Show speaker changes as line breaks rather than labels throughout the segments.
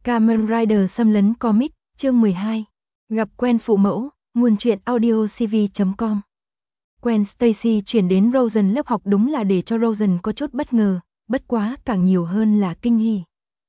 Kamen Rider xâm lấn comic, chương 12. Gặp Gwen phụ mẫu, nguồn truyện audio cv.com. Gwen Stacy chuyển đến Rosen lớp học đúng là để cho Rosen có chút bất ngờ, bất quá càng nhiều hơn là kinh hỉ.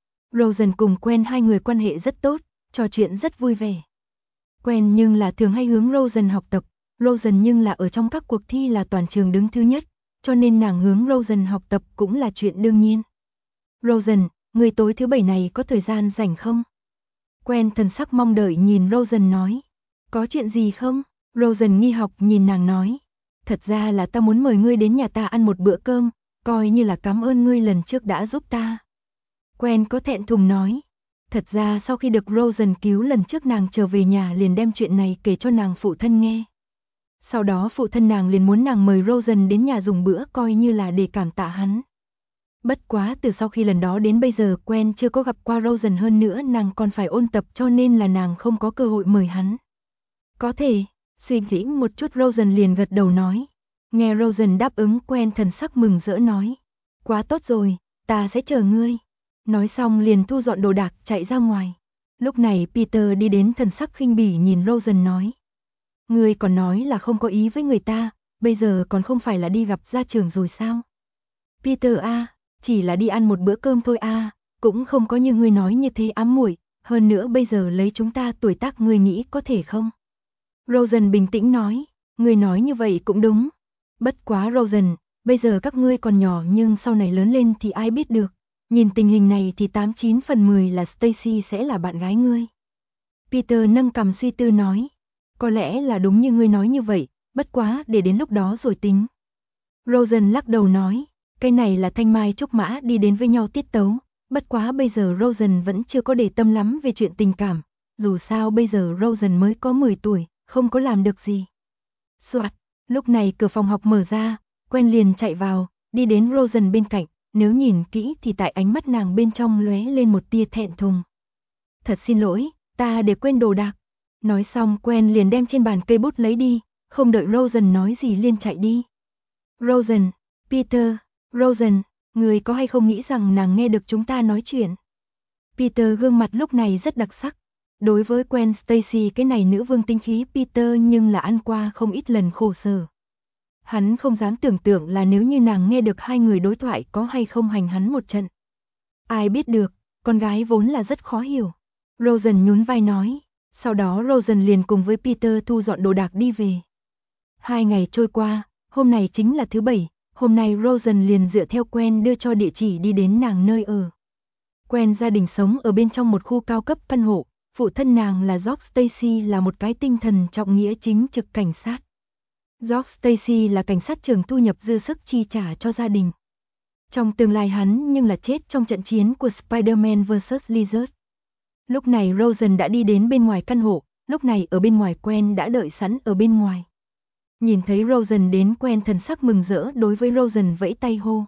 Rosen cùng Gwen hai người quan hệ rất tốt, trò chuyện rất vui vẻ. Gwen nhưng là thường hay hướng Rosen học tập, Rosen nhưng là ở trong các cuộc thi là toàn trường đứng thứ nhất, cho nên nàng hướng Rosen học tập cũng là chuyện đương nhiên. Rosen, người tối thứ bảy này có thời gian rảnh không? Gwen thần sắc mong đợi nhìn Rosen nói. Có chuyện gì không? Rosen nghi hoặc nhìn nàng nói. Thật ra là ta muốn mời ngươi đến nhà ta ăn một bữa cơm, coi như là cảm ơn ngươi lần trước đã giúp ta. Gwen có thẹn thùng nói. Thật ra sau khi được Rosen cứu lần trước nàng trở về nhà liền đem chuyện này kể cho nàng phụ thân nghe. Sau đó phụ thân nàng liền muốn nàng mời Rosen đến nhà dùng bữa coi như là để cảm tạ hắn. Bất quá từ sau khi lần đó đến bây giờ Gwen chưa có gặp qua Rosen, hơn nữa nàng còn phải ôn tập cho nên là nàng không có cơ hội mời hắn. Có thể, suy nghĩ một chút Rosen liền gật đầu nói. Nghe Rosen đáp ứng Gwen thần sắc mừng rỡ nói. Quá tốt rồi, ta sẽ chờ ngươi. Nói xong liền thu dọn đồ đạc chạy ra ngoài. Lúc này Peter đi đến thần sắc khinh bỉ nhìn Rosen nói. Ngươi còn nói là không có ý với người ta, bây giờ còn không phải là đi gặp gia trưởng rồi sao? Peter a, chỉ là đi ăn một bữa cơm thôi a, cũng không có như ngươi nói như thế ám muội, hơn nữa bây giờ lấy chúng ta tuổi tác ngươi nghĩ có thể không? Rosen bình tĩnh nói, ngươi nói như vậy cũng đúng. Bất quá Rosen, bây giờ các ngươi còn nhỏ nhưng sau này lớn lên thì ai biết được, nhìn tình hình này thì 89 phần 10 là Stacy sẽ là bạn gái ngươi. Peter nâng cằm suy tư nói, có lẽ là đúng như ngươi nói như vậy, bất quá để đến lúc đó rồi tính. Rosen lắc đầu nói, cái này là thanh mai trúc mã đi đến với nhau tiết tấu, bất quá bây giờ Rosen vẫn chưa có để tâm lắm về chuyện tình cảm, dù sao bây giờ Rosen mới có 10 tuổi, không có làm được gì. Soạt, lúc này cửa phòng học mở ra, Gwen liền chạy vào, đi đến Rosen bên cạnh, nếu nhìn kỹ thì tại ánh mắt nàng bên trong lóe lên một tia thẹn thùng. Thật xin lỗi, ta để quên đồ đạc. Nói xong Gwen liền đem trên bàn cây bút lấy đi, không đợi Rosen nói gì liền chạy đi. Rosen, Peter, Rosen, người có hay không nghĩ rằng nàng nghe được chúng ta nói chuyện? Peter gương mặt lúc này rất đặc sắc. Đối với Gwen Stacy cái này nữ vương tinh khí Peter nhưng là ăn qua không ít lần khổ sở. Hắn không dám tưởng tượng là nếu như nàng nghe được hai người đối thoại có hay không hành hắn một trận. Ai biết được, con gái vốn là rất khó hiểu. Rosen nhún vai nói, sau đó Rosen liền cùng với Peter thu dọn đồ đạc đi về. 2 ngày trôi qua, hôm nay chính là thứ bảy. Hôm nay Rosen liền dựa theo Gwen đưa cho địa chỉ đi đến nàng nơi ở. Gwen gia đình sống ở bên trong một khu cao cấp căn hộ, phụ thân nàng là George Stacy là một cái tinh thần trọng nghĩa chính trực cảnh sát. George Stacy là cảnh sát trưởng thu nhập dư sức chi trả cho gia đình. Trong tương lai hắn nhưng là chết trong trận chiến của Spider-Man vs. Lizard. Lúc này Rosen đã đi đến bên ngoài căn hộ, lúc này ở bên ngoài Gwen đã đợi sẵn ở bên ngoài. Nhìn thấy Rosen đến Gwen thần sắc mừng rỡ đối với Rosen vẫy tay hô.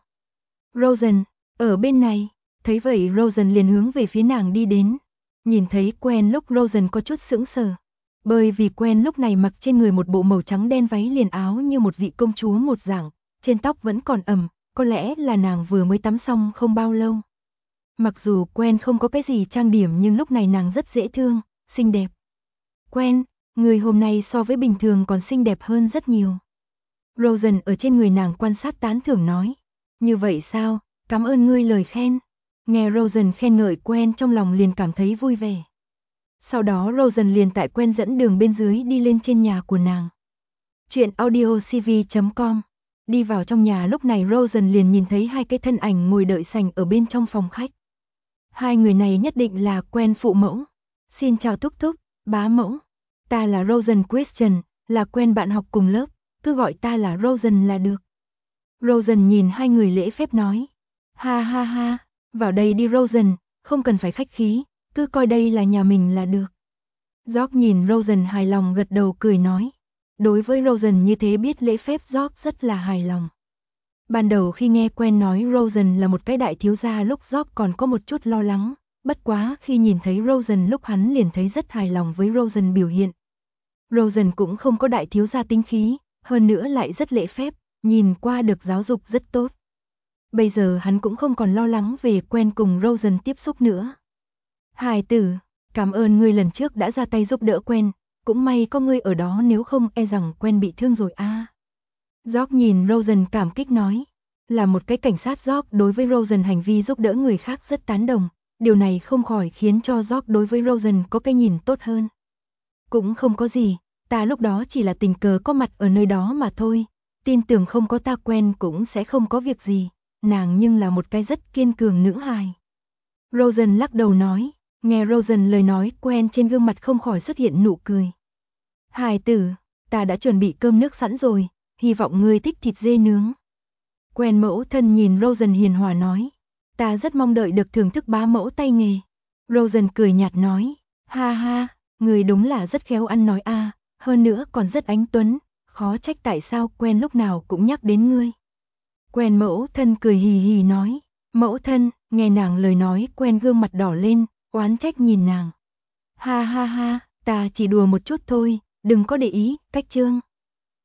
Rosen, ở bên này, thấy vậy Rosen liền hướng về phía nàng đi đến. Nhìn thấy Gwen lúc Rosen có chút sững sờ. Bởi vì Gwen lúc này mặc trên người một bộ màu trắng đen váy liền áo như một vị công chúa một dạng, trên tóc vẫn còn ẩm, có lẽ là nàng vừa mới tắm xong không bao lâu. Mặc dù Gwen không có cái gì trang điểm nhưng lúc này nàng rất dễ thương, xinh đẹp. Gwen, người hôm nay so với bình thường còn xinh đẹp hơn rất nhiều. Rosen ở trên người nàng quan sát tán thưởng nói. Như vậy sao, cảm ơn ngươi lời khen. Nghe Rosen khen ngợi Gwen trong lòng liền cảm thấy vui vẻ. Sau đó Rosen liền tại Gwen dẫn đường bên dưới đi lên trên nhà của nàng. Chuyện audio cv.com. Đi vào trong nhà lúc này Rosen liền nhìn thấy hai cái thân ảnh ngồi đợi sành ở bên trong phòng khách. Hai người này nhất định là Gwen phụ mẫu. Xin chào thúc thúc, bá mẫu. Ta là Rosen Christian, là Gwen bạn học cùng lớp, cứ gọi ta là Rosen là được. Rosen nhìn hai người lễ phép nói. Ha ha ha, vào đây đi Rosen, không cần phải khách khí, cứ coi đây là nhà mình là được. George nhìn Rosen hài lòng gật đầu cười nói. Đối với Rosen như thế biết lễ phép George rất là hài lòng. Ban đầu khi nghe Gwen nói Rosen là một cái đại thiếu gia lúc George còn có một chút lo lắng, bất quá khi nhìn thấy Rosen lúc hắn liền thấy rất hài lòng với Rosen biểu hiện. Rosen cũng không có đại thiếu gia tính khí, hơn nữa lại rất lễ phép, nhìn qua được giáo dục rất tốt. Bây giờ hắn cũng không còn lo lắng về Gwen cùng Rosen tiếp xúc nữa. Hài tử, cảm ơn ngươi lần trước đã ra tay giúp đỡ Quen, cũng may có ngươi ở đó nếu không e rằng Quen bị thương rồi a. George nhìn Rosen cảm kích nói. Là một cái cảnh sát, George đối với Rosen hành vi giúp đỡ người khác rất tán đồng, điều này không khỏi khiến cho George đối với Rosen có cái nhìn tốt hơn. Cũng không có gì, ta lúc đó chỉ là tình cờ có mặt ở nơi đó mà thôi, tin tưởng không có ta Quen cũng sẽ không có việc gì, nàng nhưng là một cái rất kiên cường nữ hài. Rosen lắc đầu nói, nghe Rosen lời nói Quen trên gương mặt không khỏi xuất hiện nụ cười. Hài tử, ta đã chuẩn bị cơm nước sẵn rồi, hy vọng ngươi thích thịt dê nướng. Quen mẫu thân nhìn Rosen hiền hòa nói, ta rất mong đợi được thưởng thức bá mẫu tay nghề. Rosen cười nhạt nói, ha ha, người đúng là rất khéo ăn nói a, hơn nữa còn rất anh tuấn, khó trách tại sao Quen lúc nào cũng nhắc đến ngươi. Quen mẫu thân cười hì hì nói, mẫu thân, nghe nàng lời nói Quen gương mặt đỏ lên, oán trách nhìn nàng. Ha ha ha, ta chỉ đùa một chút thôi, đừng có để ý, cách chương.